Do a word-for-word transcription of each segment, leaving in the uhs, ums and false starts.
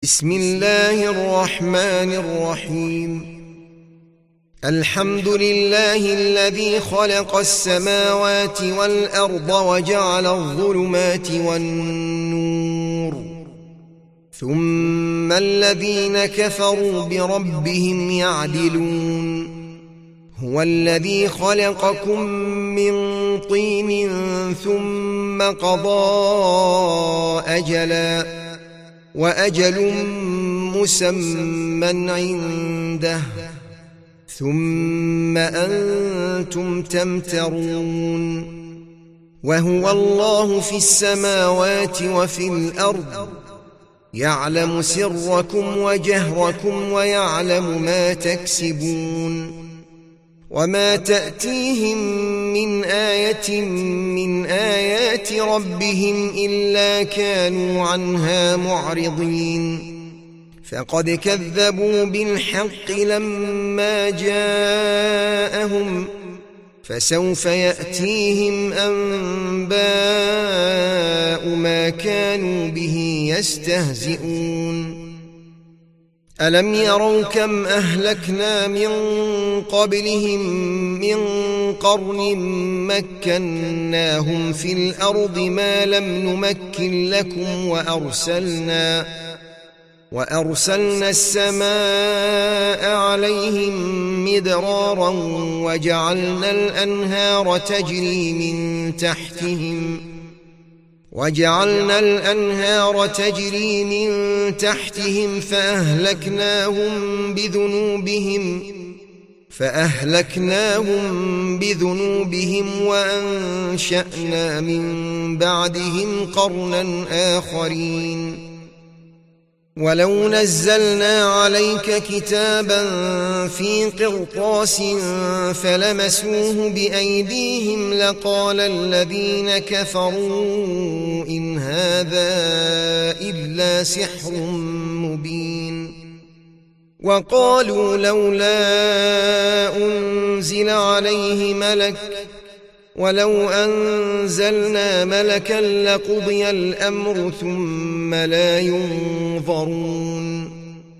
بسم الله الرحمن الرحيم. الحمد لله الذي خلق السماوات والأرض وجعل الظلمات والنور، ثم الذين كفروا بربهم يعدلون. هو الذي خلقكم من طين ثم قضى أجلاً وأجل مسمى عنده، ثم أنتم تمترون. وهو الله في السماوات وفي الأرض، يعلم سركم وجهركم ويعلم ما تكسبون. وما تأتيهم من آية من آيات ربهم إلا كانوا عنها معرضين. فقد كذبوا بالحق لما جاءهم، فسوف يأتيهم أنباء ما كانوا به يستهزئون. ألم يروا كم أهلكنا من قبلهم من قرن مكناهم في الأرض ما لم نمكن لكم، وأرسلنا وأرسلنا السماء عليهم مدرارا وجعلنا الأنهار تجري من تحتهم وجعلنا الأنهار تجري من تحتهم فأهلكناهم بذنوبهم فأهلكناهم بذنوبهم وأنشأنا من بعدهم قرنا آخرين. ولو نزلنا عليك كتابا في قرطاس فلمسوه بأيديهم لقال الذين كفروا إن هذا إلا سحر مبين. وقالوا لولا أنزل عليه ملك، ولو أنزلنا ملكا لقضي الأمر ثم لا ينظرون.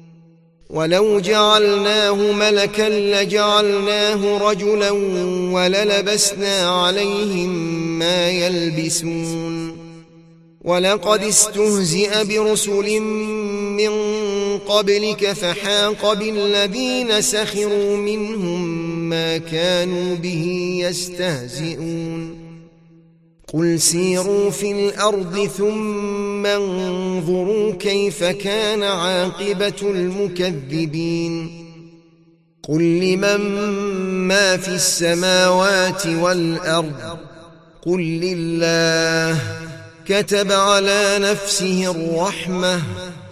ولو جعلناه ملكا لجعلناه رجلا وللبسنا عليهم ما يلبسون. ولقد استهزئ برسل من قبلك فحاق بالذين سخروا منهم ما كانوا به يستهزئون. قل سيروا في الأرض ثم انظروا كيف كان عاقبة المكذبين. قل لمن ما في السماوات والأرض قل لله. كتب على نفسه الرحمة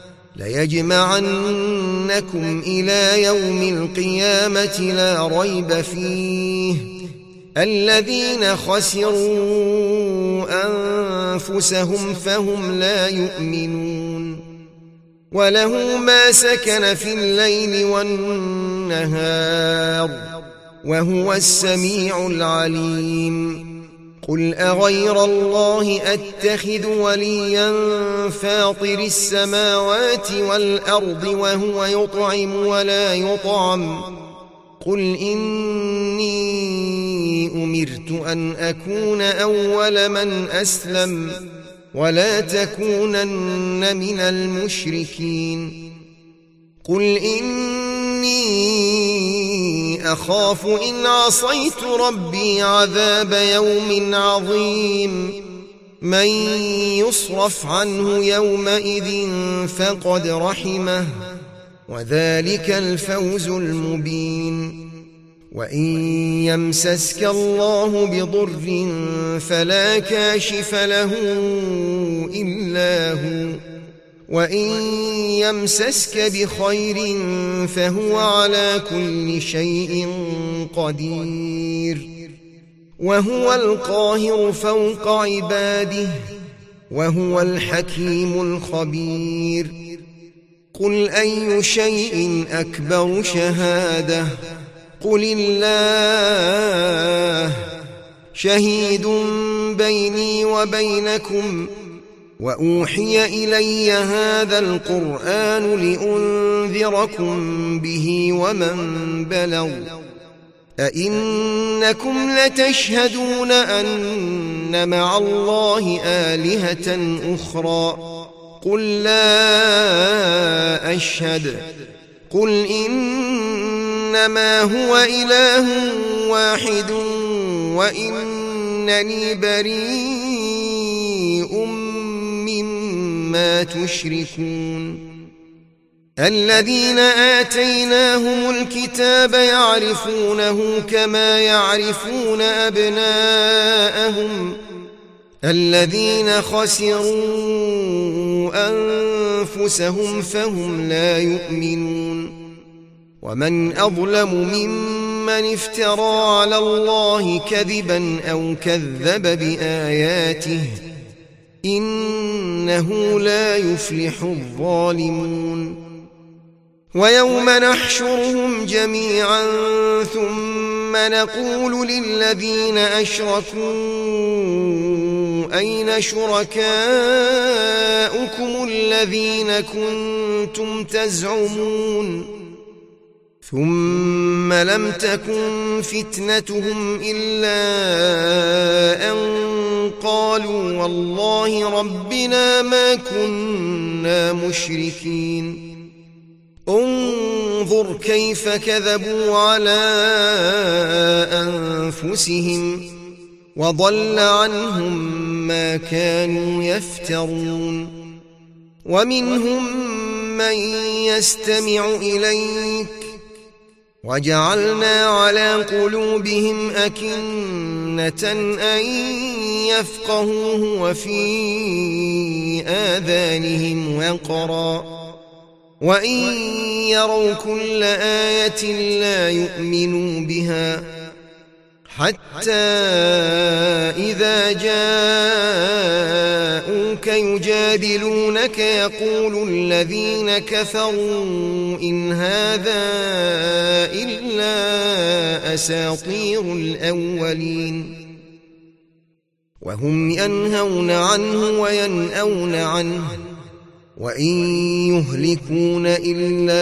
ليجمعنكم إلى يوم القيامة لا ريب فيه. الذين خسروا أنفسهم فهم لا يؤمنون. وله ما سكن في الليل والنهار وهو السميع العليم. قل أغير الله أتخذ وليا فاطر السماوات والأرض وهو يطعم ولا يطعم. قل إني أمرت أن أكون أول من أسلم ولا تكونن من المشركين. قل إني أخاف إن عصيت ربي عذاب يوم عظيم. من يصرف عنه يومئذ فقد رحمه وذلك الفوز المبين. وإن يمسسك الله بضر فلا كاشف له إلا هو، وإن يمسسك بخير فهو على كل شيء قدير. وهو القاهر فوق عباده وهو الحكيم الخبير. قل أي شيء أكبر شهادة؟ قل الله. شهيد بيني وبينكم وأوحي إلي هذا القرآن لأنذركم به ومن بلغ أئنكم لتشهدون أن مع الله آلهة أخرى قل لا أشهد قل إنما هو إله واحد وإنني بريء مما تشركون الذين آتيناهم الكتاب يعرفونه كما يعرفون أبناءهم الذين خسروا أنفسهم فهم لا يؤمنون ومن أظلم ممن افترى على الله كذبا أو كذب بآياته إنه لا يفلح الظالمون ويوم نحشرهم جميعا ثم نقول للذين أشركوا أين شركاؤكم الذين كنتم تزعمون ثم لم تكن فتنتهم إلا أن قالوا والله ربنا ما كنا مشركين انظر كيف كذبوا على أنفسهم وضل عنهم ما كانوا يفترون ومنهم من يستمع إليك وجعلنا على قلوبهم أكنة أن يفقهوه وفي آذانهم وقرا وإن يروا كل آية لا يؤمنوا بها حتى إذا جاءوك يجادلونك يقول الذين كفروا إن هذا إلا أساطير الأولين وهم ينهون عنه وينأون عنه وإن يهلكون إلا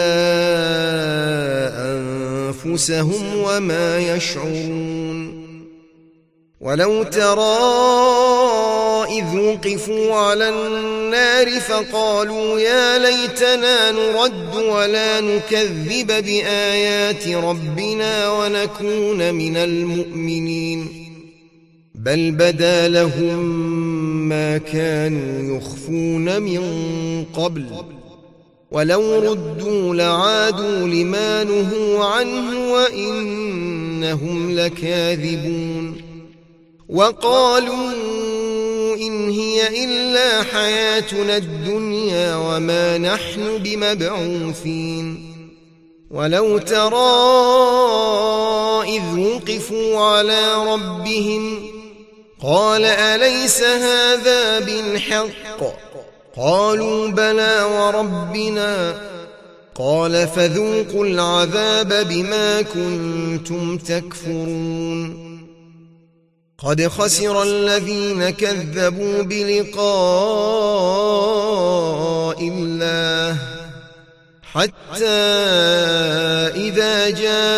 أنفسهم وما يشعرون ولو ترى إذ وقفوا على النار فقالوا يا ليتنا نرد ولا نكذب بآيات ربنا ونكون من المؤمنين بل بدا لهم ما كانوا يخفون من قبل ولو ردوا لعادوا لما نهوا عنه وإنهم لكاذبون وقالوا إن هي إلا حياتنا الدنيا وما نحن بمبعوثين ولو ترى إذ وقفوا على ربهم قال أليس هذا بالحق قالوا بلى وربنا قال فذوقوا العذاب بما كنتم تكفرون قد خسر الذين كذبوا بلقاء الله حتى إذا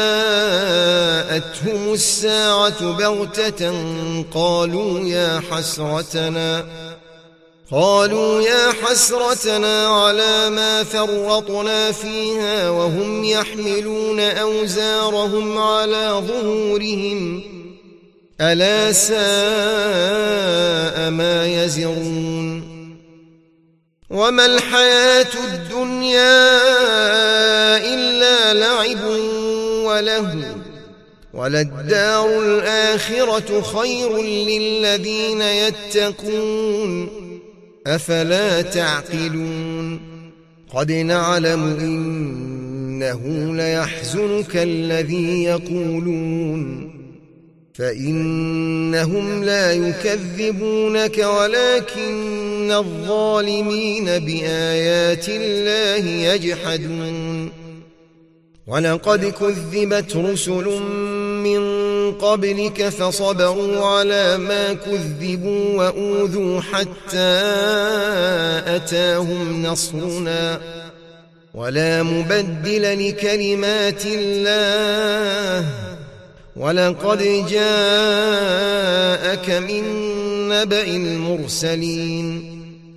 جاءتهم الساعة بغتة قالوا يا حسرتنا قالوا يا حسرتنا على ما فرطنا فيها وهم يحملون أوزارهم على ظهورهم ألا ساء ما يزرون وما الحياة الدنيا إلا لعب وله وللدار الآخرة خير للذين يتقون أفلا تعقلون قد نعلم إنه ليحزنك الذي يقولون فإنهم لا يكذبونك ولكن الظالمين بآيات الله يجحدون ولقد كذبت رسل من قبلك فصبروا على ما كذبوا وأوذوا حتى أتاهم نصرنا ولا مبدل لكلمات الله ولقد جاءك من نبأ المرسلين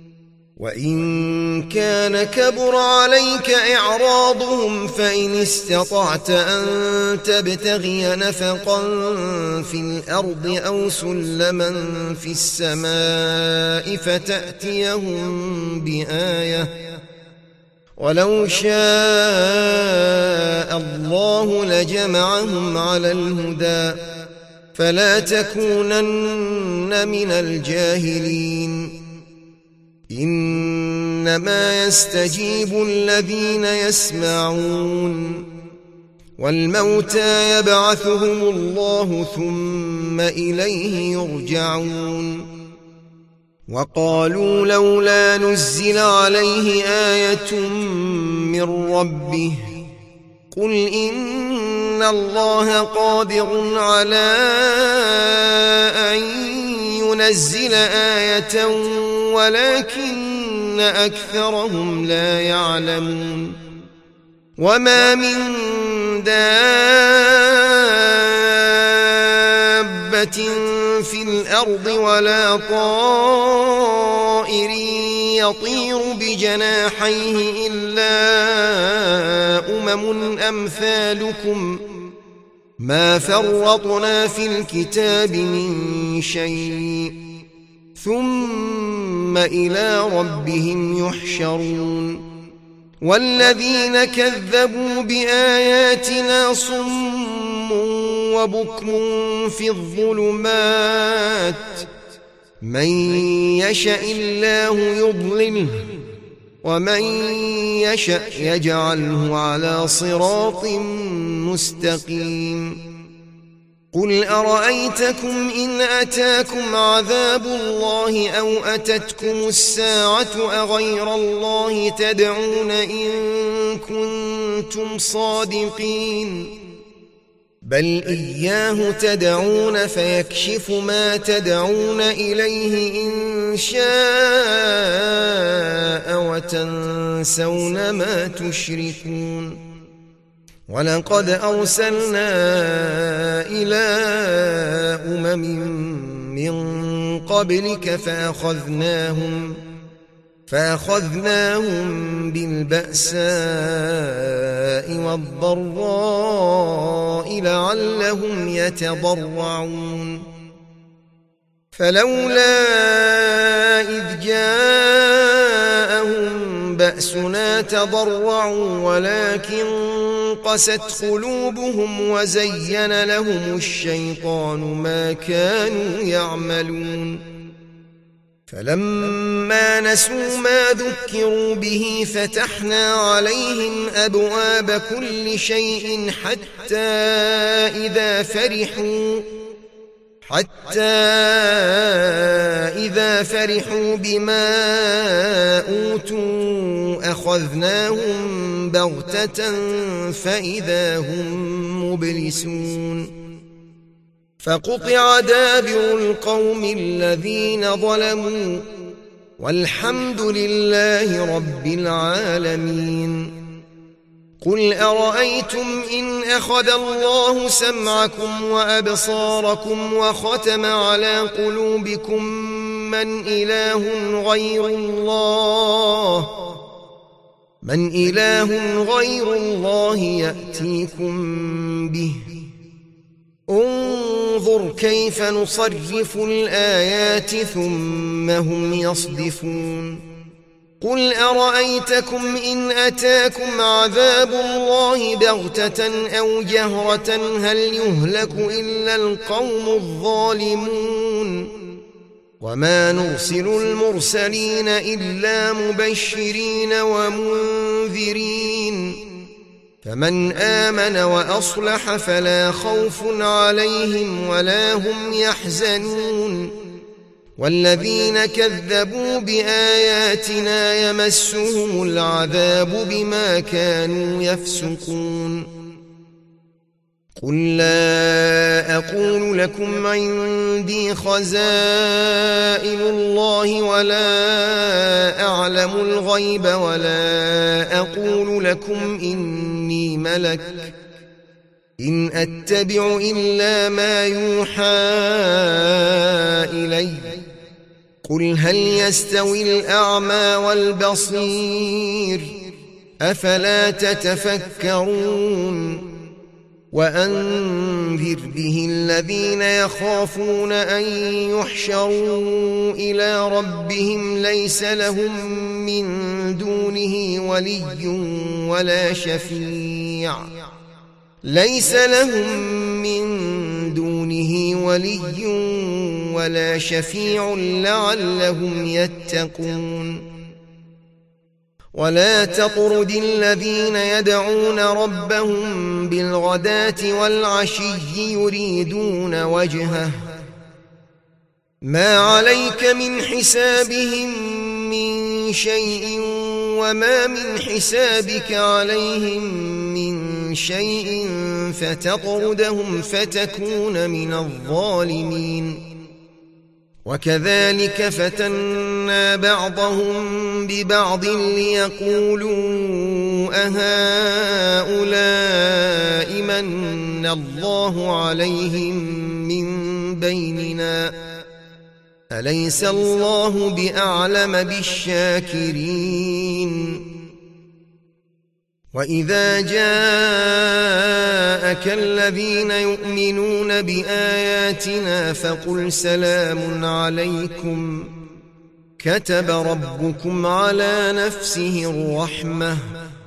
وإن كان كبر عليك إعراضهم فإن استطعت أن تبتغي نفقا في الأرض أو سلما في السماء فتأتيهم بآية ولو شاء الله لجمعهم على الهدى فلا تكونن من الجاهلين إنما يستجيب الذين يسمعون والموتى يبعثهم الله ثم إليه يرجعون وقالوا لولا نزل عليه آية من ربه قل إن الله قادر على أن ينزل آية ولكن أكثرهم لا يعلمون وما من دابة في الأرض ولا طائر يطير بجناحيه إلا أمم أمثالكم ما فرطنا في الكتاب من شيء ثم إلى ربهم يحشرون والذين كذبوا بآياتنا صم وبكم في الظلمات من يشأ الله يضلله ومن يشأ يجعله على صراط مستقيم قل أرأيتكم إن أتاكم عذاب الله أو أتتكم الساعة أغير الله تدعون إن كنتم صادقين بل إياه تدعون فيكشف ما تدعون إليه إن شاء وتنسون ما تشركون ولقد أرسلنا إلى أمم من قبلك فأخذناهم فأخذناهم بالبأساء والضراء لعلهم يتضرعون فلولا إذ جاءهم بأسنا تضرعوا ولكن قست قلوبهم وزين لهم الشيطان ما كانوا يعملون فلما نسوا ما ذكروا به فتحنا عليهم أبواب كل شيء حتى إذا فرحوا حتى إذا فرحوا بما أوتوا أخذناهم بغتة فإذا هم مبلسون فقطع دابر القوم الذين ظلموا والحمد لله رب العالمين قل أرأيتم إن أخذ الله سمعكم وأبصاركم وختم على قلوبكم من إله غير الله من إله غير الله يأتيكم به انظر كيف نصرف الآيات ثم هم يصدفون قل أرأيتكم إن أتاكم عذاب الله بغتة أو جهرة هل يهلك إلا القوم الظالمون وما نرسل المرسلين إلا مبشرين ومنذرين فمن آمن وأصلح فلا خوف عليهم ولا هم يحزنون والذين كذبوا بآياتنا يمسهم العذاب بما كانوا يفسقون قل لا أقول لكم عندي خزائن الله ولا أعلم الغيب ولا أقول لكم إني ملك إن أتبع إلا ما يوحى إلي قل هل يستوي الأعمى والبصير أفلا تتفكرون وأنذر به الذين يخافون أن يحشروا إلى ربهم ليس لهم من دونه ولي ولا شفيع ليس لهم من دونه ولي ولا شفيع لعلهم يتقون ولا تطرد الذين يدعون ربهم بالغداة والعشي يريدون وجهه ما عليك من حسابهم من شيء وما من حسابك عليهم من شيء فتطردهم فتكون من الظالمين وكذلك فتنا بعضهم ببعض ليقولوا أهؤلاء من الله عليهم من بيننا أليس الله بأعلم بالشاكرين وإذا جاءك الذين يؤمنون بآياتنا فقل سلام عليكم كتب ربكم على نفسه الرحمة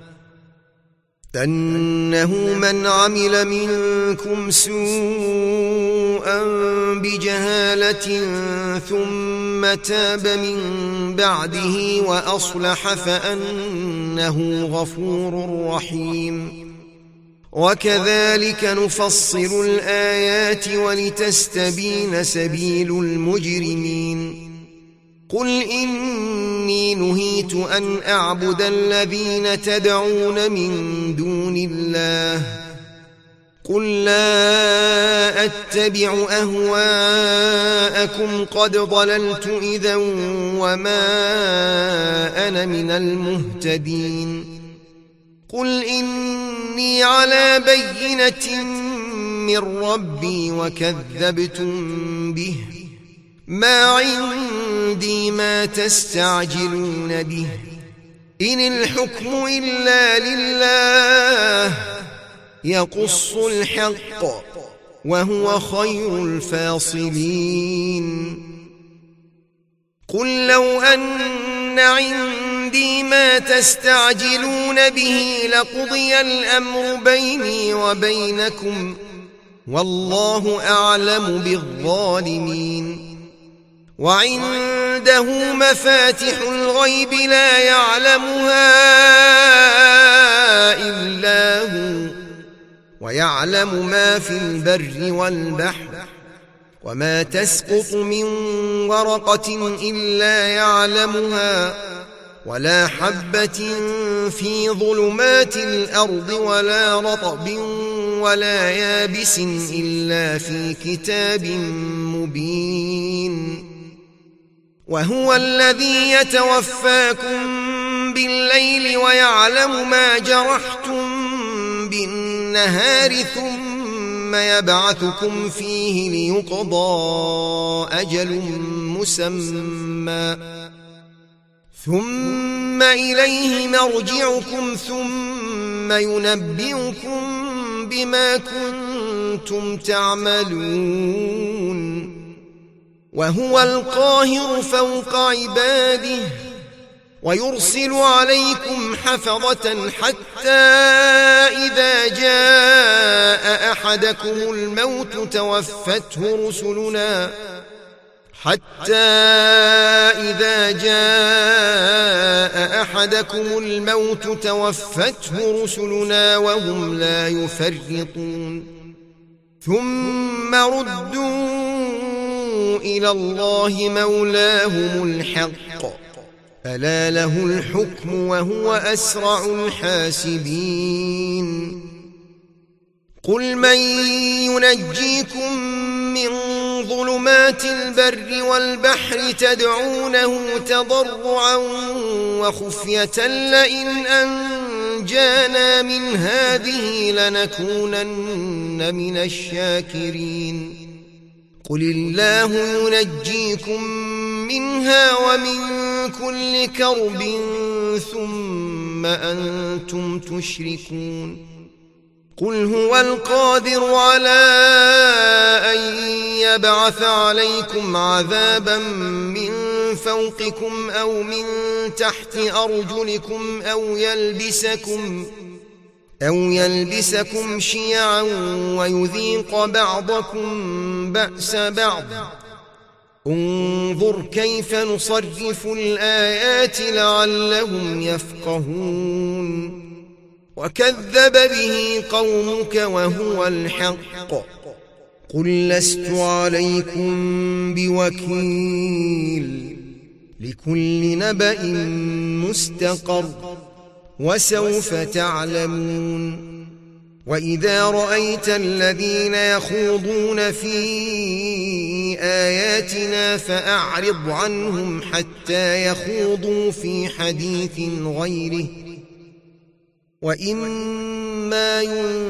أنه من عمل منكم سوءا بجهالة ثم تاب من بعده وأصلح فأنه غفور رحيم وكذلك نفصل الآيات ولتستبين سبيل المجرمين قل إني نهيت أن أعبد الذين تدعون من دون الله قل لا أتبع أهواءكم قد ضللت إذا وما أنا من المهتدين قل إني على بينة من ربي وكذبتم به ما عندي ما تستعجلون به إن الحكم إلا لله يقص الحق وهو خير الفاصلين قل لو أن عندي ما تستعجلون به لقضي الأمر بيني وبينكم والله أعلم بالظالمين وعنده مفاتح الغيب لا يعلمها إلا هو ويعلم ما في البر والبحر وما تسقط من ورقة إلا يعلمها ولا حبة في ظلمات الأرض ولا رطب ولا يابس إلا في كتاب مبين وهو الذي يتوفاكم بالليل ويعلم ما جرحتم بالنهار ثم يبعثكم فيه ليقضى أجل مسمى ثم إليه مرجعكم ثم ينبئكم بما كنتم تعملون وهو القاهر فوق عباده ويرسل عليكم حفظة حتى إذا جاء أحدكم الموت توفته رسلنا حتى إذا جاء أحدكم الموت توفته رسلنا وهم لا يفرطون ثم ردوا إلى الله مولاهم الحق ألا له الحكم وهو أسرع الحاسبين قل من ينجيكم من ظلمات البر والبحر تدعونه تضرعا وخفية لئن أنجانا من هذه لنكونن من الشاكرين قل الله ينجيكم منها ومن كل كرب ثم أنتم تشركون قل هو القادر على أن يبعث عليكم عذابا من فوقكم أو من تحت أرجلكم أو يلبسكم أو يلبسكم شيعا ويذيق بعضكم بأس بعض انظر كيف نصرف الآيات لعلهم يفقهون وكذب به قومك وهو الحق قل لست عليكم بوكيل لكل نبأ مستقر وسوف تعلمون وإذا رأيت الذين يخوضون في آياتنا فأعرض عنهم حتى يخوضوا في حديث غيره وإما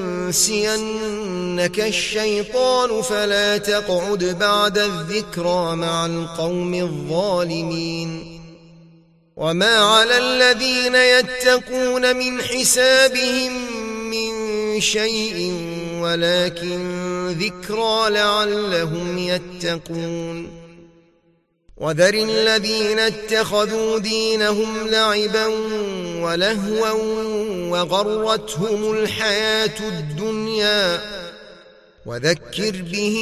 ينسينك الشيطان فلا تقعد بعد الذكرى مع القوم الظالمين وما على الذين يتقون من حسابهم من شيء ولكن ذكرى لعلهم يتقون وذر الذين اتخذوا دينهم لعبا ولهوا وغرتهم الحياة الدنيا وذكر به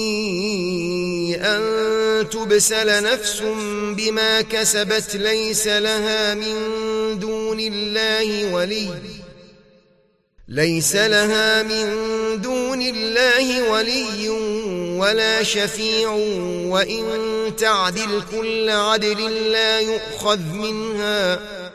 أن تبسل نفس بما كسبت ليس لها من دون الله ولي ليس لها من دون الله ولي ولا شفيع وإن تعدل كل عدل لا يؤخذ منها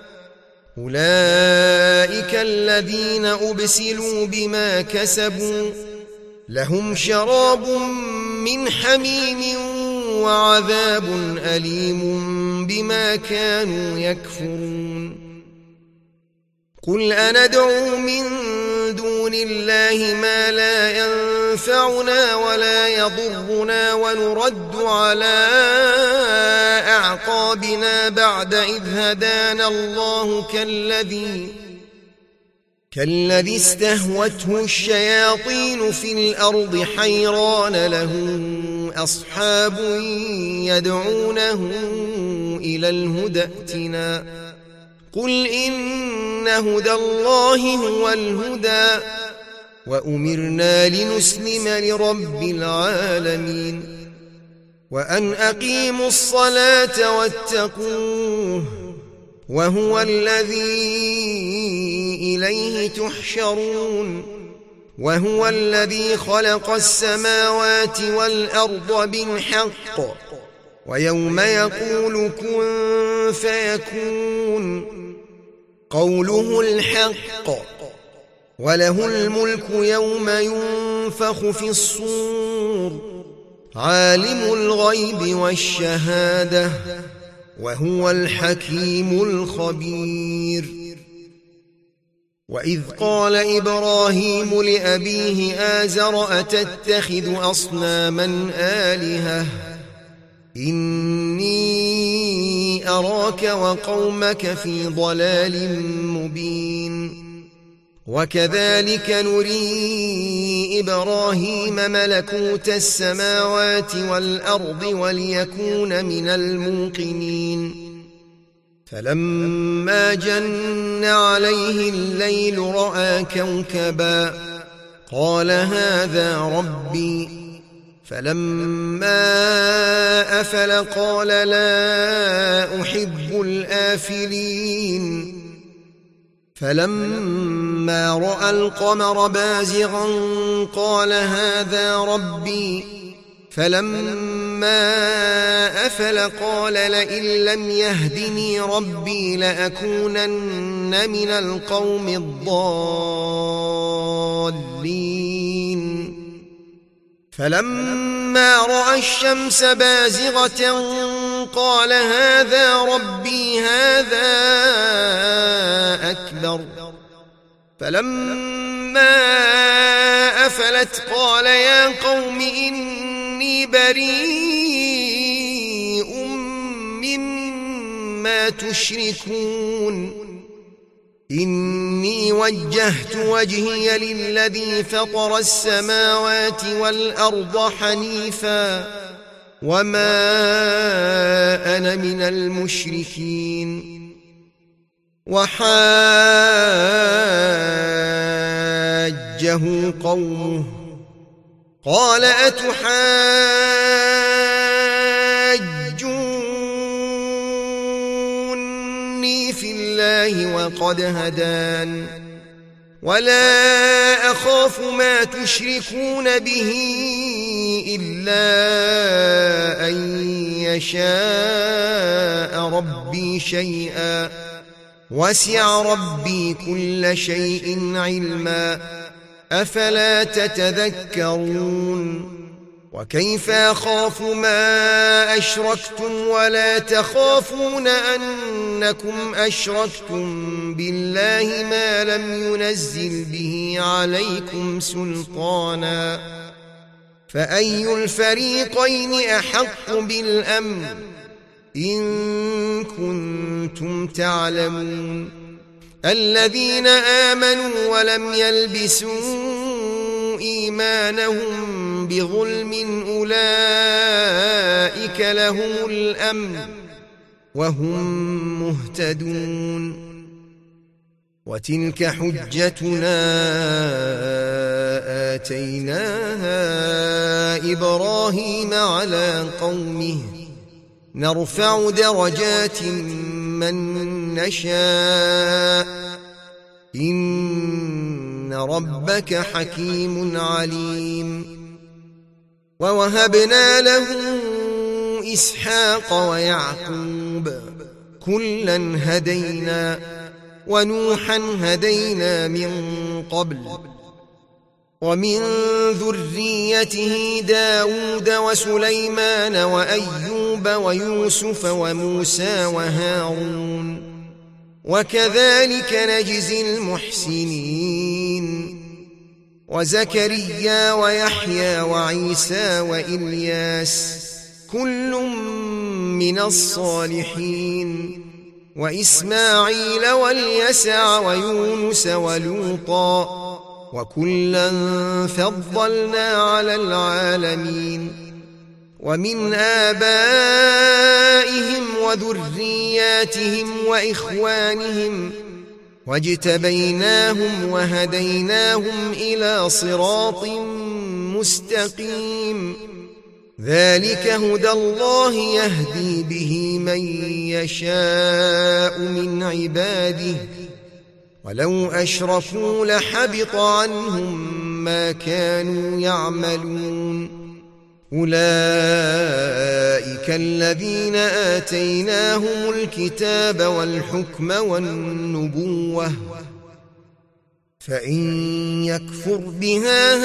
أولئك الذين أبسلوا بما كسبوا لهم شراب من حميم وعذاب أليم بما كانوا يكفرون قل أندعو من دون الله ما لا ينفعنا ولا يضرنا ونرد على أعقابنا بعد إذ هدانا الله كالذي كالذي استهوته الشياطين في الأرض حيران له أصحاب يدعونه إلى الهدى ائتنا قل إن هدى الله هو الهدى وأمرنا لنسلم لرب العالمين وأن أقيموا الصلاة واتقوه وهو الذي إليه تحشرون وهو الذي خلق السماوات والأرض بالحق ويوم يقول كن فيكون قوله الحق وله الملك يوم ينفخ في الصور عالم الغيب والشهادة وهو الحكيم الخبير وإذ قال إبراهيم لأبيه آزر أتتخذ أصناما آلهة إني أراك وقومك في ضلال مبين وكذلك نري إبراهيم ملكوت السماوات والأرض وليكون من الموقنين فلما جن عليه الليل رأى كوكبا قال هذا ربي فلما أفل قال لا أحب الآفلين فلما رأى القمر بازغا قال هذا ربي فلما أفل قال لئن لم يهدني ربي لأكونن من القوم الضالين فلما رأى الشمس بازغة قال هذا ربي هذا أكبر فلما أفلت قال يا قوم إني بريء مما تشركون إني وجهت وجهي للذي فطر السماوات والأرض حنيفا وما أنا من المشركين وحاجه قومه قال أتحاجوني في الله وقد هدان ولا أخاف ما تشركون به إلا أن يشاء ربي شيئا وسع ربي كل شيء علما أفلا تتذكرون وكيف أخاف ما أشركتم ولا تخافون أنكم أشركتم بالله ما لم ينزل به عليكم سلطانا فأي الفريقين أحق بالأمن إن كنتم تعلمون الذين آمنوا ولم يلبسوا إيمانهم بظلم أولئك لهم الأمن وهم مهتدون وتلك حجتنا آتيناها إبراهيم على قومه نرفع درجات من نشاء إن ربك حكيم عليم ووهبنا له إسحاق ويعقوب كلا هدينا ونوحا هدينا من قبل ومن ذريته داود وسليمان وأيوب ويوسف وموسى وهارون وكذلك نجزي المحسنين وزكريا ويحيى وعيسى وإلياس كل من الصالحين وإسماعيل واليسع ويونس ولوطا وكلا فضلنا على العالمين ومن آبائهم وذرياتهم وإخوانهم واجتبيناهم وهديناهم إلى صراط مستقيم ذلك هدى الله يهدي به من يشاء من عباده ولو أشركوا لحبط عنهم ما كانوا يعملون أولئك الذين آتيناهم الكتاب والحكم والنبوة فإن يكفر بها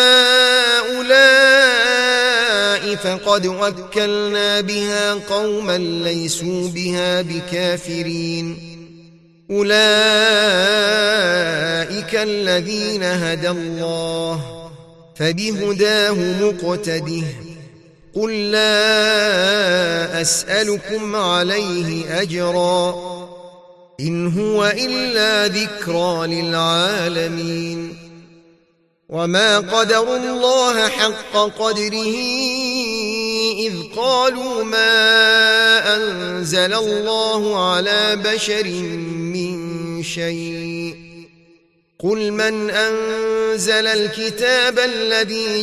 هؤلاء فقد وكلنا بها قوما ليسوا بها بكافرين أولئك الذين هدى الله فبهداه مقتده قل لا أسألكم عليه أجرا إن هو إلا ذكرى للعالمين وما قدروا الله حق قدره إذ قالوا ما أنزل الله على بشر من شيء قل من أنزل الكتاب الذي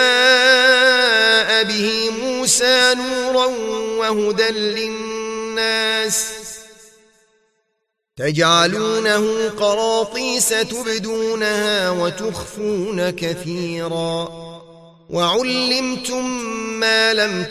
جاء به موسى نورا وهدى للناس تجعلونه قراطيس تبدونها وتخفون كثيرا وعلمتم ما لم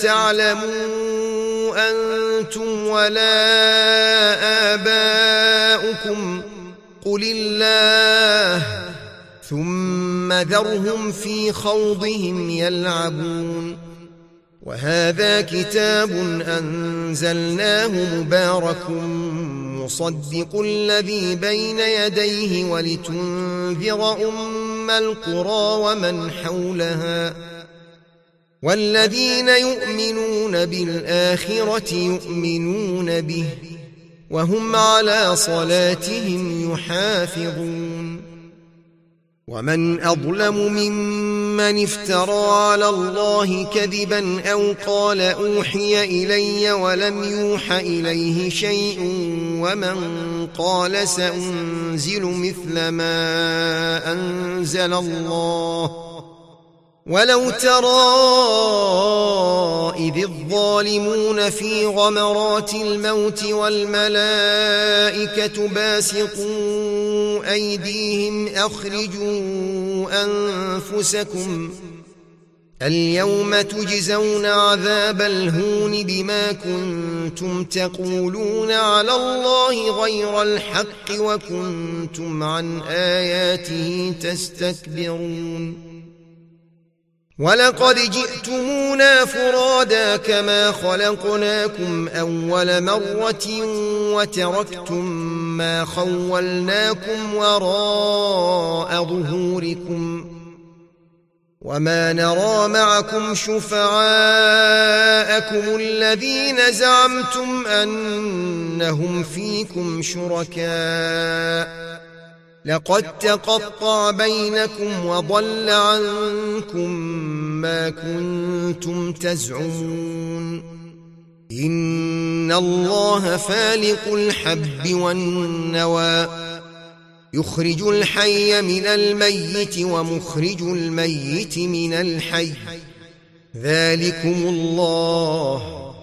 تعلموا أنتم ولا آباؤكم قل الله ثم ذرهم في خوضهم يلعبون وهذا كتاب أنزلناه مبارك مصدق الذي بين يديه ولتنذر أم القرى ومن حولها والذين يؤمنون بالآخرة يؤمنون به وهم على صلاتهم يحافظون ومن أظلم ممن افترى على الله كذبا أو قال أوحي إلي ولم يوح إليه شيء ومن قال سأنزل مثل ما أنزل الله ولو ترى إذ الظالمون في غمرات الموت والملائكة باسطوا أيديهم أخرجوا أنفسكم اليوم تجزون عذاب الهون بما كنتم تقولون على الله غير الحق وكنتم عن آياته تستكبرون ولقد جئتمونا فرادا كما خلقناكم أول مرة وتركتم ما خولناكم وراء ظهوركم وما نرى معكم شفعاءكم الذين زعمتم أنهم فيكم شركاء لقد تقطع بينكم وضل عنكم ما كنتم تزعمون إن الله فالق الحب والنوى يخرج الحي من الميت ومخرج الميت من الحي ذلكم الله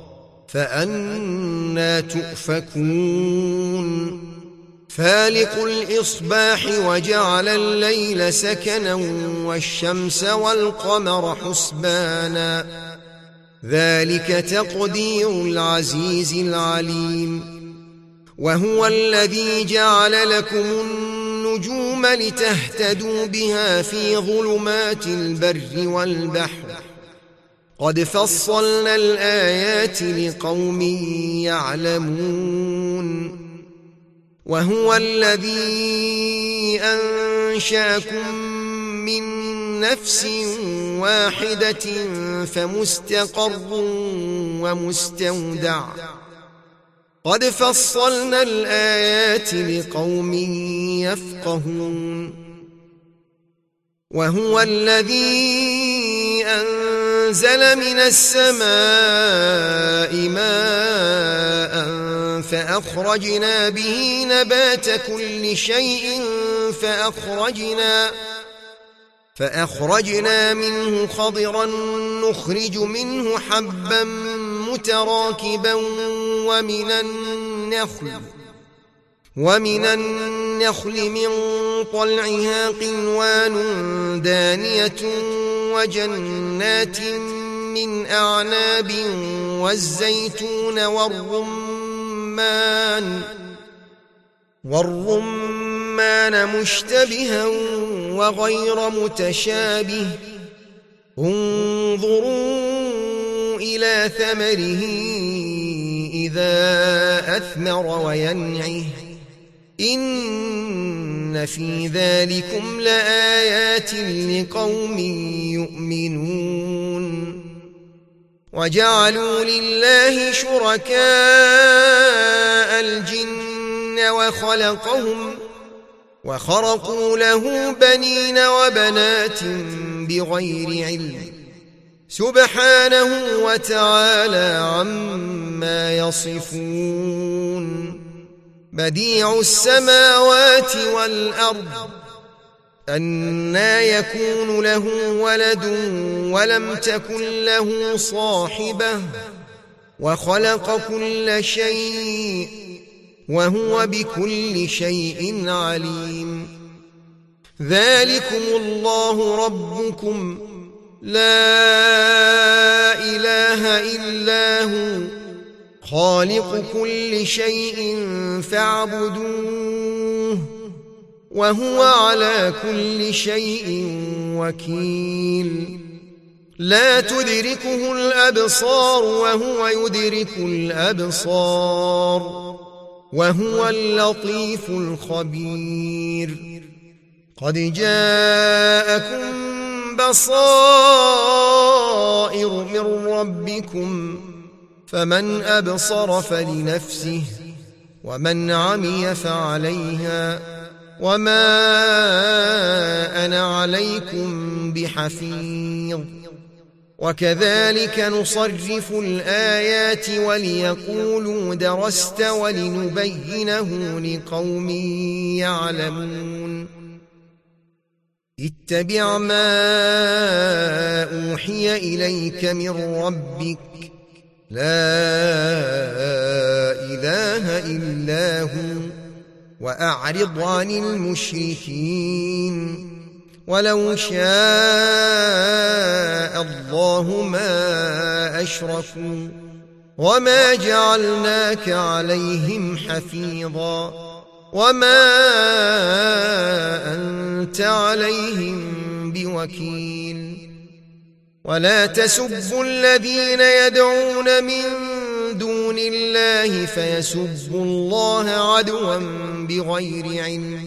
فأنى تؤفكون فالق الإصباح وجعل الليل سكنا والشمس والقمر حسبانا ذلك تقدير العزيز العليم وهو الذي جعل لكم النجوم لتهتدوا بها في ظلمات البر والبحر قد فصلنا الآيات لقوم يعلمون وهو الذي أنشأكم من نفس واحدة فمستقر ومستودع قد فصلنا الآيات لقوم يفقهون وهو الذي أنزل من السماء ماء فأخرجنا به نبات كل شيء فأخرجنا فأخرجنا منه خضرا نخرج منه حبا متراكبا ومن النخل ومن النخل من طلعها قنوان دانية وجنات من أعناب والزيتون والرمان والرمان مشتبها وغير متشابه انظروا إلى ثمره إذا أثمر وينعه إن في ذلكم لآيات لقوم يؤمنون وجعلوا لله شركاء الجن وخلقهم وخرقوا له بنين وبنات بغير علم سبحانه وتعالى عما يصفون بديع السماوات والأرض أنى يكون له ولد ولم تكن له صاحبة وخلق كل شيء وهو بكل شيء عليم ذلكم الله ربكم لا إله إلا هو خالق كل شيء فاعبدوه وهو على كل شيء وكيل لا تدركه الأبصار وهو يدرك الأبصار وهو اللطيف الخبير قد جاءكم بصائر من ربكم فمن أبصر فلنفسه ومن عمي فعليها وما أنا عليكم بحفيظ وكذلك نصرف الآيات وليقولوا درست ولنبينه لقوم يعلمون اتبع ما أوحي إليك من ربك لا إله إلا هو وأعرض عن المشركين ولو شاء الله ما أشركوا وما جعلناك عليهم حفيظا وما أنت عليهم بوكيل ولا تسبوا الذين يدعون من دون الله فيسبوا الله عدوا بغير علم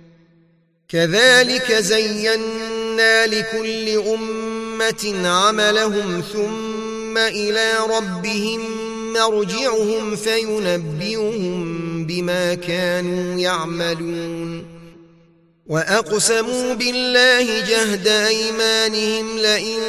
كذلك زينا لكل أمة عملهم ثم إلى ربهم مرجعهم فينبئهم بما كانوا يعملون وأقسموا بالله جهد أيمانهم لئن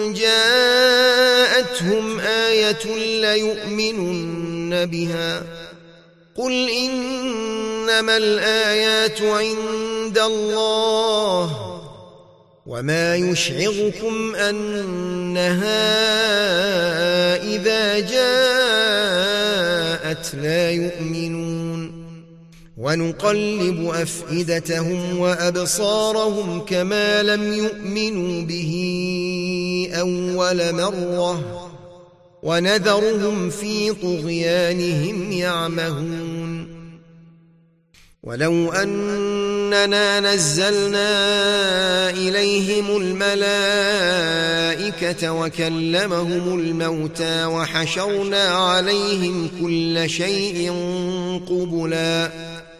جاءتهم آية ليؤمنن بها قل إنما الآيات عند الله وما يشعركم أنها إذا جاءت لا يؤمنون ونقلب أفئدتهم وأبصارهم كما لم يؤمنوا به أول مرة ونذرهم في طغيانهم يعمهون ولو أننا نزلنا إليهم الملائكة وكلمهم الموتى وحشرنا عليهم كل شيء قبلا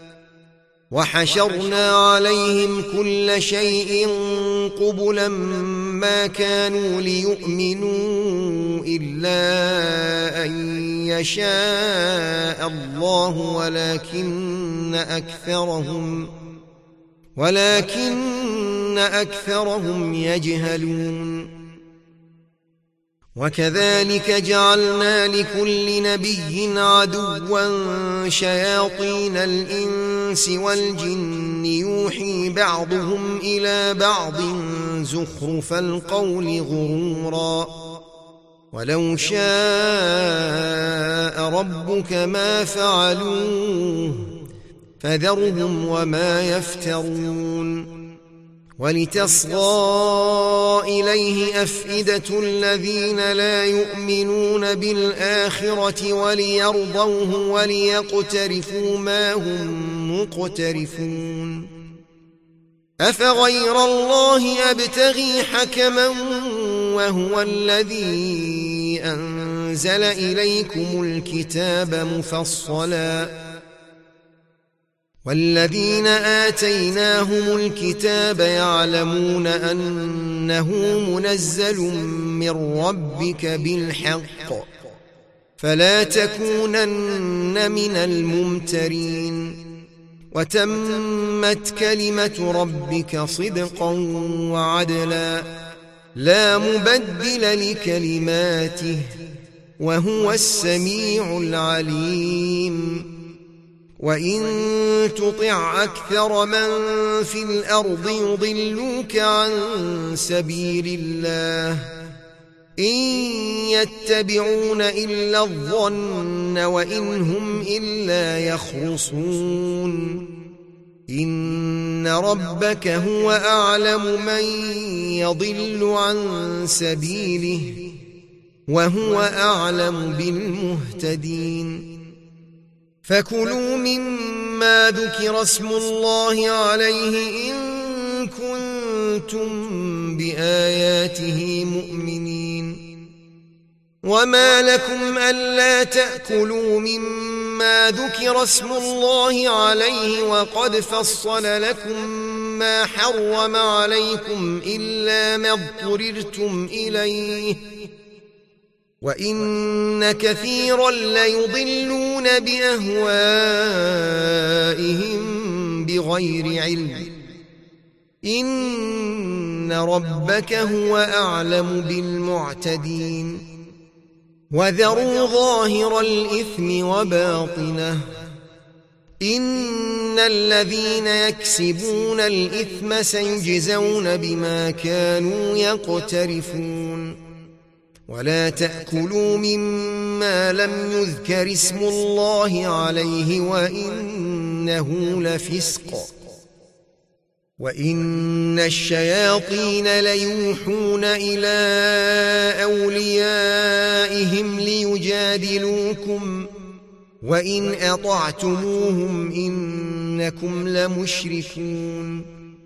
وحشرنا عليهم كل شيء قبلا ما كانوا ليؤمنوا إلا أن يشاء الله ولكن أكثرهم ولكن أكثرهم يجهلون وكذلك جعلنا لكل نبي عدوا شياطين الإنس والجن يوحي بعضهم إلى بعض زخرف القول غرورا ولو شاء ربك ما فعلوه فذرهم وما يفترون ولتصغى إليه أفئدة الذين لا يؤمنون بالآخرة وليرضوه وليقترفوا ما هم مقترفون أفغير الله أبتغي حكما وهو الذي أنزل إليكم الكتاب مفصلا والذين آتيناهم الكتاب يعلمون أنه منزل من ربك بالحق فلا تكونن من الممترين وتمت كلمة ربك صدقا وعدلا لا مبدل لكلماته وهو السميع العليم وإن تطع أكثر من في الأرض يضلوك عن سبيل الله إن يتبعون إلا الظن وإن هم إلا يخرصون إن ربك هو أعلم من يضل عن سبيله وهو أعلم بالمهتدين فكلوا مما مما ذكر اسم الله عليه إن كنتم بآياته مؤمنين وما لكم ألا تأكلوا مما ذكر اسم الله عليه وقد فصل لكم ما حرم عليكم إلا ما اضطررتم إليه وإن كثيرا ليضلون بأهوائهم بغير علم إن ربك هو أعلم بالمعتدين وذروا ظاهر الإثم وباطنه إن الذين يكسبون الإثم سيجزون بما كانوا يقترفون ولا تأكلوا مما لم يذكر اسم الله عليه وإنه لفسق وإن الشياطين ليوحون إلى أوليائهم ليجادلوكم وإن أطعتموهم إنكم لمشركون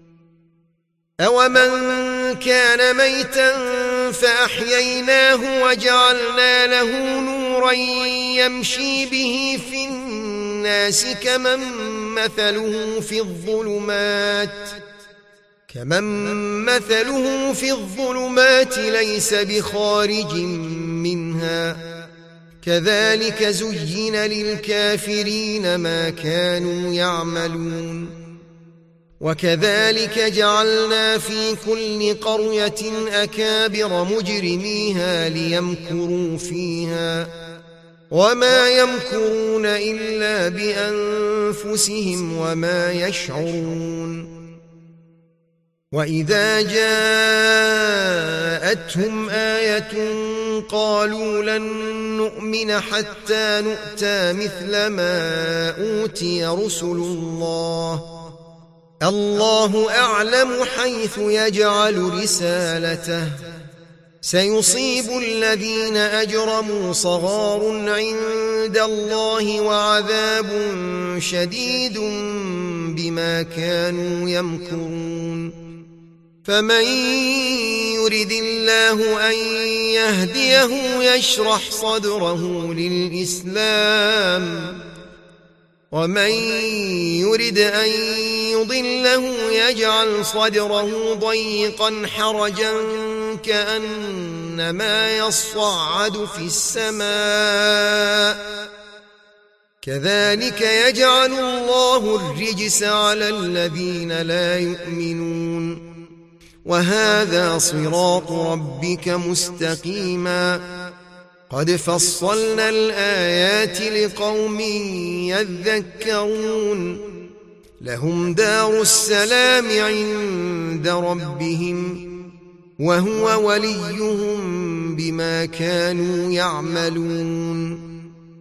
أومن كان ميتا فأحييناه وجعلنا له نورا يمشي به في الناس كمن مثله في الظلمات كمن مثله في الظلمات ليس بخارج منها كذلك زين للكافرين ما كانوا يعملون وكذلك جعلنا في كل قرية أكابر مجرميها ليمكروا فيها وما يمكرون إلا بأنفسهم وما يشعرون وإذا جاءتهم آية قالوا لن نؤمن حتى نؤتى مثل ما أوتي رسل الله الله أعلم حيث يجعل رسالته سيصيب الذين أجرموا صغار عند الله وعذاب شديد بما كانوا يمكرون فمن يرد الله أن يهديه يشرح صدره للإسلام ومن يرد أن يضله يجعل صدره ضيقا حرجا كأنما يصعد في السماء كذلك يجعل الله الرجس على الذين لا يؤمنون وهذا صراط ربك مستقيما قد فصلنا الآيات لقوم يذكرون لهم دار السلام عند ربهم وهو وليهم بما كانوا يعملون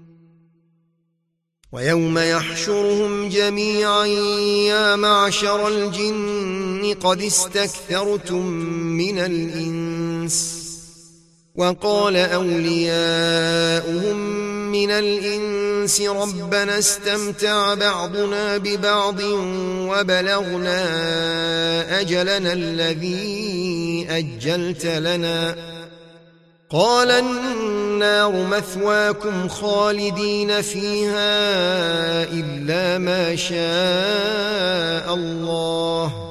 ويوم يحشرهم جميعا يا معشر الجن قد استكثرتم من الإنس وقال أولياؤهم من الإنس ربنا استمتع بعضنا ببعض وبلغنا أجلنا الذي أجلت لنا قال النار مثواكم خالدين فيها إلا ما شاء الله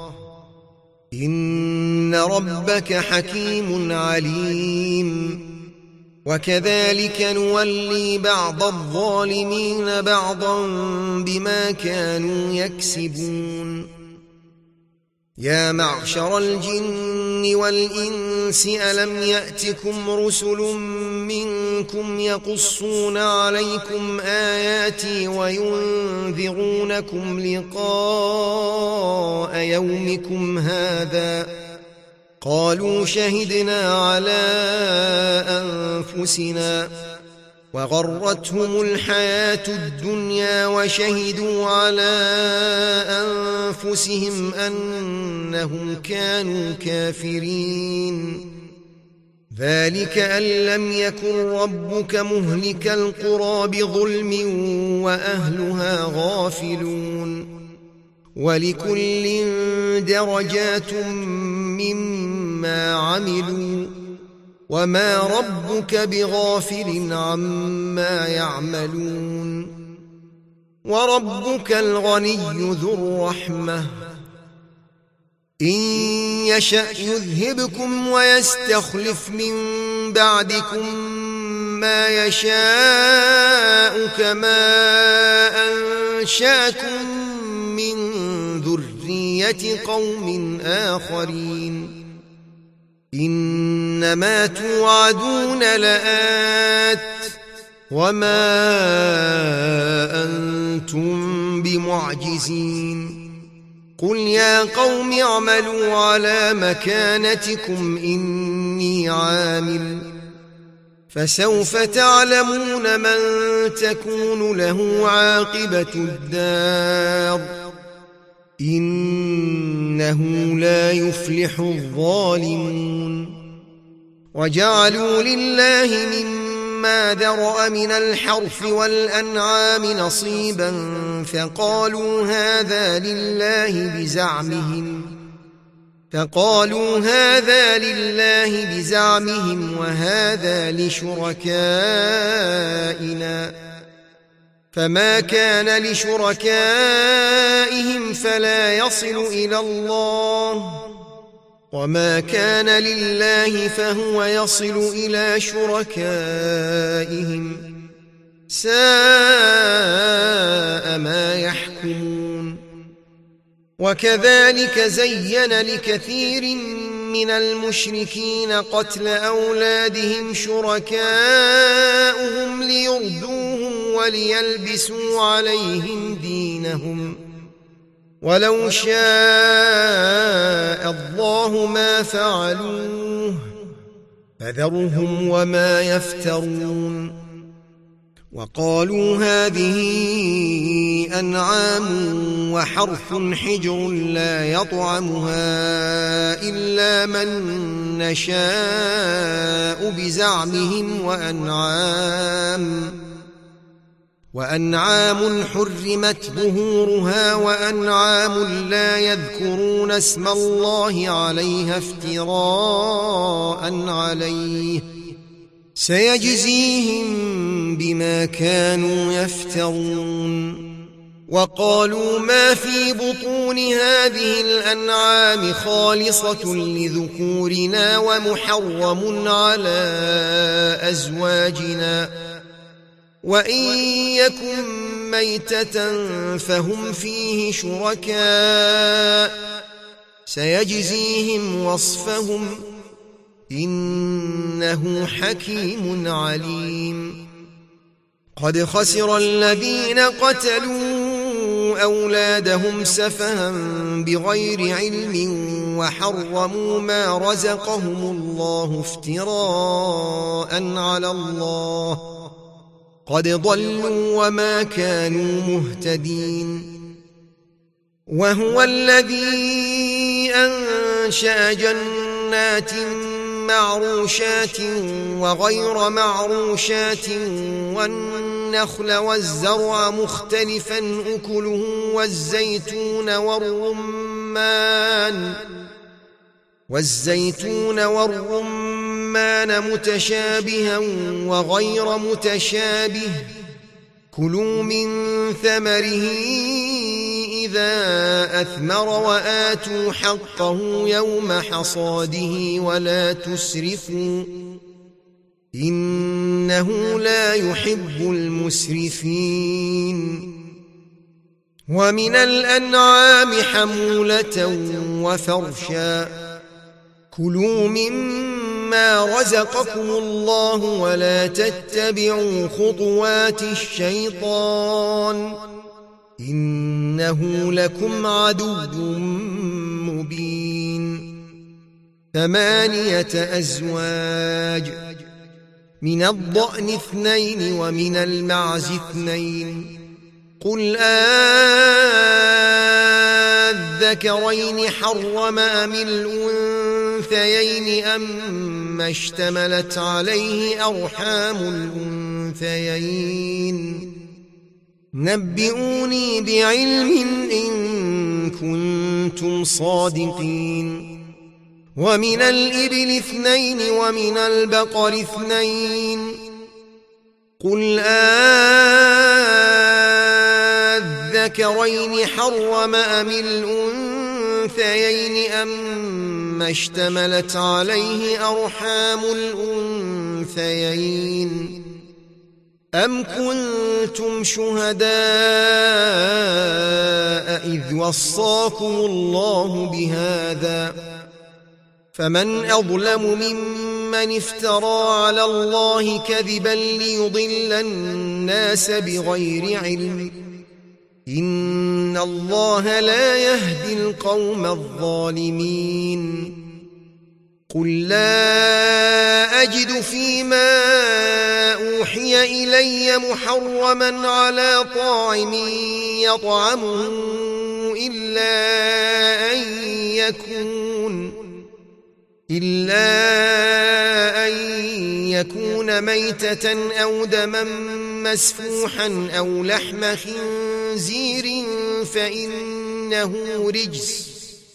إن ربك حكيم عليم وكذلك نولي بعض الظالمين بعضا بما كانوا يكسبون يا معشر الجن والإنس ألم يأتكم رسل منكم يقصون عليكم آياتي وينذرونكم لقاء يومكم هذا قالوا شهدنا على أنفسنا وغرتهم الحياة الدنيا وشهدوا على أنفسهم أنهم كانوا كافرين ذلك أن لم يكن ربك مهلك القرى بظلم وأهلها غافلون ولكل درجات مما عملوا وما ربك بغافل عما يعملون وربك الغني ذو الرحمة إن يشأ يذهبكم ويستخلف من بعدكم ما يشاء كما أنشأكم من ذرية قوم آخرين إنما توعدون لآت وما أنتم بمعجزين قل يا قوم اعملوا على مكانتكم إني عامل فسوف تعلمون من تكون له عاقبة الدار إنه لا يفلح الظالمون وجعلوا لله مما ذرأ من الحرث والأنعام نصيبا فقالوا هذا لله بزعمهم فقالوا هذا لله بزعمهم وهذا لشركائنا فما كان لشركائهم فلا يصل إلى الله وما كان لله فهو يصل إلى شركائهم ساء ما يحكمون وكذلك زين لكثير من المشركين قتل أولادهم شركاؤهم ليردوهم وليلبسوا عليهم دينهم ولو شاء الله ما فعلوه فذرهم وما يفترون وقالوا هذه أنعام وحرث حجر لا يطعمها إلا من نشاء بزعمهم وأنعام وأنعام حرمت ظهورها وأنعام لا يذكرون اسم الله عليها افتراء عليه سيجزيهم بما كانوا يفترون وقالوا ما في بطون هذه الأنعام خالصة لذكورنا ومحرم على أزواجنا وإن يكن ميتة فهم فيه شركاء سيجزيهم وصفهم إنه حكيم عليم قد خسر الذين قتلوا أولادهم سفها بغير علم وحرموا ما رزقهم الله افتراء على الله قد ضلوا وما كانوا مهتدين وهو الذي أنشأ جنات معروشات وغير معروشات والنخل والزرع مختلفا أكله والزيتون والرمان والزيتون والرمان متشابها وغير متشابه كلوا من ثمره إذا أثمر وآتوا حقه يوم حصاده ولا تسرفوا إنه لا يحب المسرفين ومن الأنعام حمولة وفرشا كلوا مما رزقكم الله ولا تتبعوا خطوات الشيطان إنه لكم عدو مبين ثمانية أزواج من الضأن اثنين ومن المعز اثنين قل الذكرين حرم أم الأنثيين أما اشتملت عليه أرحام الأنثيين نبئوني بعلم إن كنتم صادقين ومن الإبل اثنين ومن البقر اثنين قل أذكرين حرم أم الأنثيين أما اشتملت عليه أرحام الأنثيين أم كنتم شهداء إذ وصاكم الله بهذا فمن أظلم ممن افترى على الله كذبا ليضل الناس بغير علم إن الله لا يهدي القوم الظالمين قل لا أجد فيما أوحي إلي محرما على طاعم يطعمه إلا أن يكون إلا أن يكون ميتة أو دما مسفوحا أو لحم خنزير فإنه رجس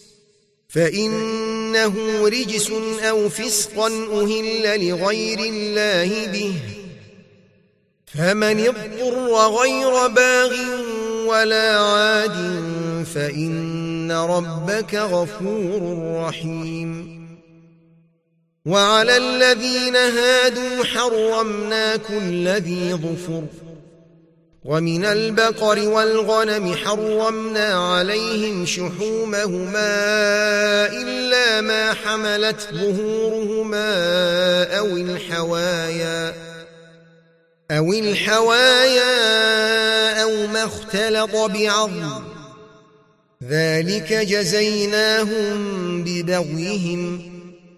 فإنه رجس أو فسقا أهل لغير الله به فمن اضطر غير باغ ولا عاد فإن ربك غفور رحيم وعلى الذين هادوا حرمنا كل ذي ظفر ومن البقر والغنم حرمنا عليهم شحومهما إلا ما حملت ظهورهما أو الحوايا أو الحوايا أو ما اختلط بعظم ذلك جزيناهم ببغيهم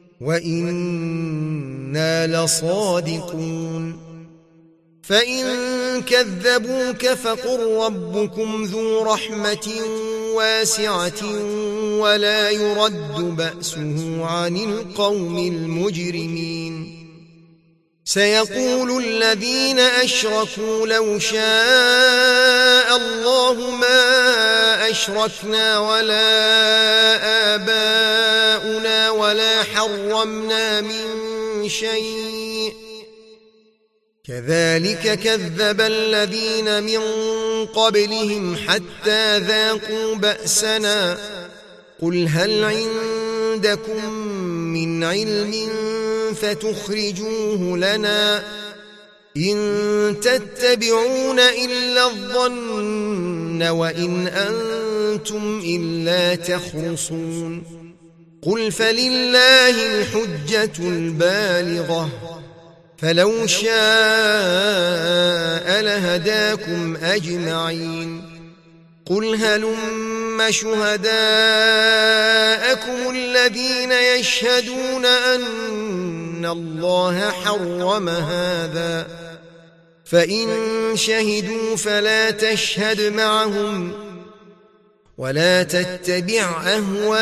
وإنا لصادقون فإن كذبوك فقل ربكم ذو رحمة واسعة ولا يرد بأسه عن القوم المجرمين سيقول الذين أشركوا لو شاء الله ما أشركنا ولا آباؤنا ولا حرمنا من شيء كذلك كذب الذين من قبلهم حتى ذاقوا بأسنا قل هل عندكم من علم فتخرجوه لنا إن تتبعون إلا الظن وإن أنتم إلا تخرصون قل فلله الحجة البالغة فلو شاء لهداكم أجمعين قل هلم شهداءكم الذين يشهدون أن الله حرم هذا فإن شهدوا فلا تشهد معهم ولا تتبع أهواء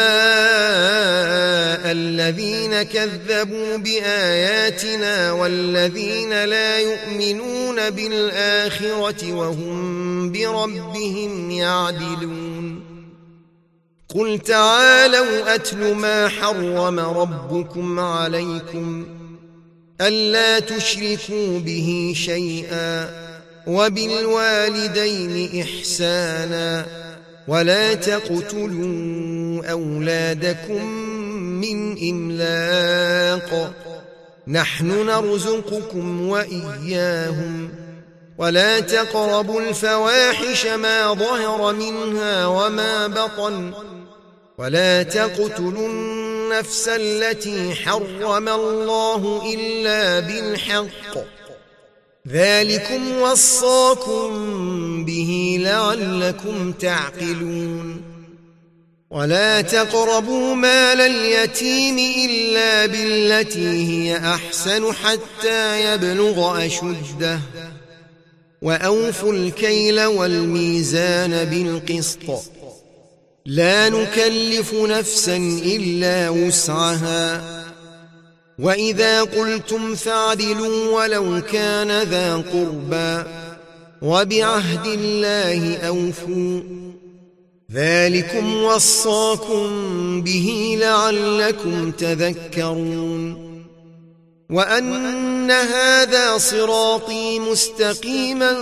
الذين كذبوا بآياتنا والذين لا يؤمنون بالآخرة وهم بربهم يعدلون قل تعالوا أتل ما حرم ربكم عليكم ألا تشركوا به شيئا وبالوالدين إحسانا ولا تقتلوا أولادكم من إملاق نحن نرزقكم وإياهم ولا تقربوا الفواحش ما ظهر منها وما بطن ولا تقتلوا النفس التي حرم الله إلا بالحق ذلكم وصاكم به لعلكم تعقلون ولا تقربوا مال اليتيم إلا بالتي هي أحسن حتى يبلغ أشده وأوفوا الكيل والميزان بالقسط لا نكلف نفسا إلا وسعها وإذا قلتم فاعدلوا ولو كان ذا قربى وبعهد الله أوفوا ذلكم وصاكم به لعلكم تذكرون وأن هذا صراطي مستقيما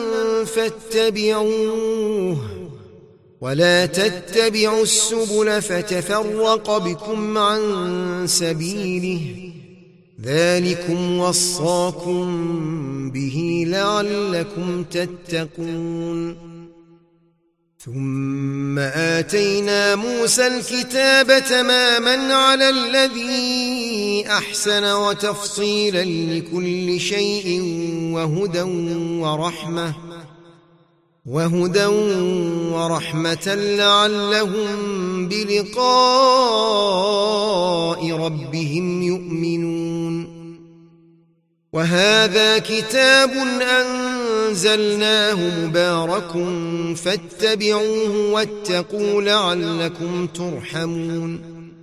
فاتبعوه ولا تتبعوا السبل فتفرق بكم عن سبيله ذلكم وصاكم به لعلكم تتقون ثم آتينا موسى الكتاب تماما على الذي أحسن وتفصيلا لكل شيء وهدى ورحمة وهدى ورحمة لعلهم بلقاء ربهم يؤمنون وهذا كتاب أنزلناه مبارك فاتبعوه واتقوا لعلكم ترحمون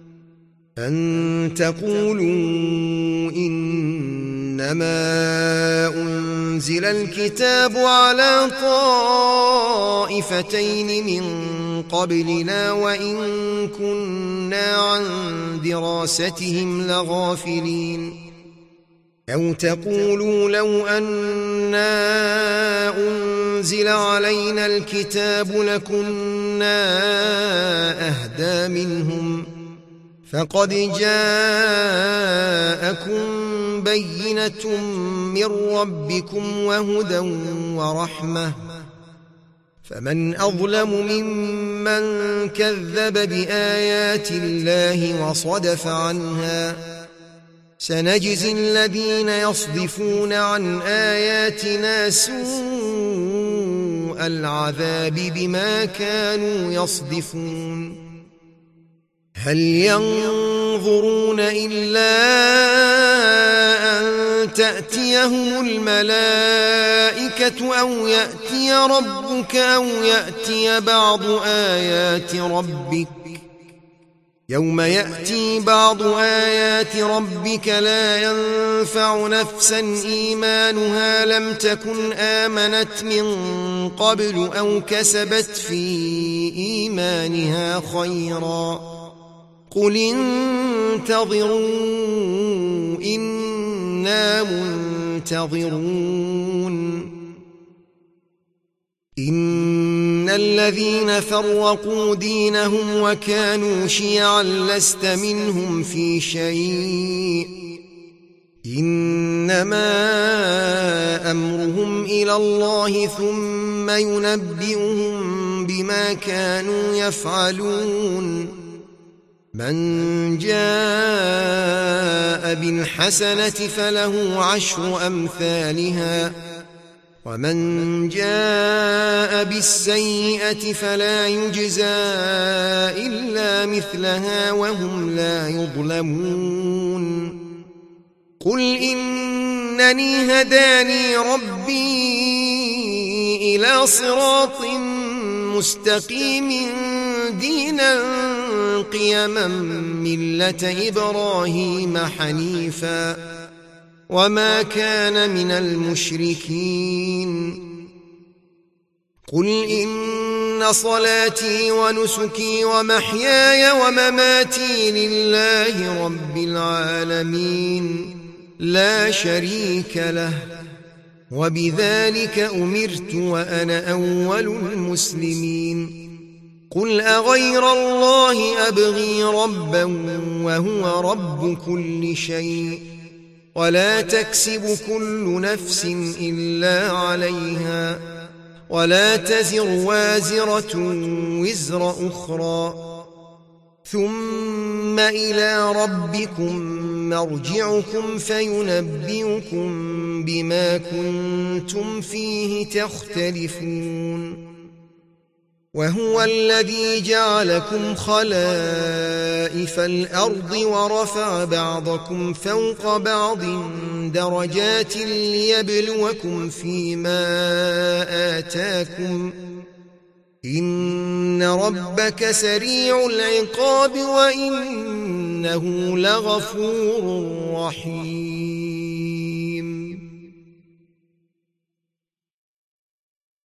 أن تقولوا إنما أنزل الكتاب على طائفتين من قبلنا وإن كنا عن دراستهم لغافلين أو تقولوا لو أنا أنزل علينا الكتاب لكنا أهدى منهم فقد جاءكم بينة من ربكم وهدى ورحمة فمن أظلم ممن كذب بآيات الله وصدف عنها سنجزي الذين يصدفون عن آياتنا سوء العذاب بما كانوا يصدفون هل ينظرون إلا أن تأتيهم الملائكة أو يأتي ربك أو يأتي بعض آيات ربك يوم يأتي بعض آيات ربك لا ينفع نفسا إيمانها لم تكن آمنت من قبل أو كسبت في إيمانها خيرا قل انتظروا إنا منتظرون إن الذين فرقوا دينهم وكانوا شيعا لست منهم في شيء إنما أمرهم إلى الله ثم ينبئهم بما كانوا يفعلون من جاء بالحسنة فله عشر أمثالها ومن جاء بالسيئة فلا يجزى إلا مثلها وهم لا يظلمون قل إنني هداني ربي إلى صراط مستقيم دينا قيما ملة إبراهيم حنيفا وما كان من المشركين قل إن صلاتي ونسكي ومحياي ومماتي لله رب العالمين لا شريك له وبذلك أمرت وأنا أول المسلمين قل أغير الله أبغي ربا وهو رب كل شيء ولا تكسب كل نفس إلا عليها ولا تزر وازرة وزر أخرى ثم إلى ربكم مرجعكم فينبئكم بما كنتم فيه تختلفون وهو الذي جعلكم خلائف الأرض ورفع بعضكم فوق بعض درجات ليبلوكم فيما آتاكم إن ربك سريع العقاب وإنه لغفور رحيم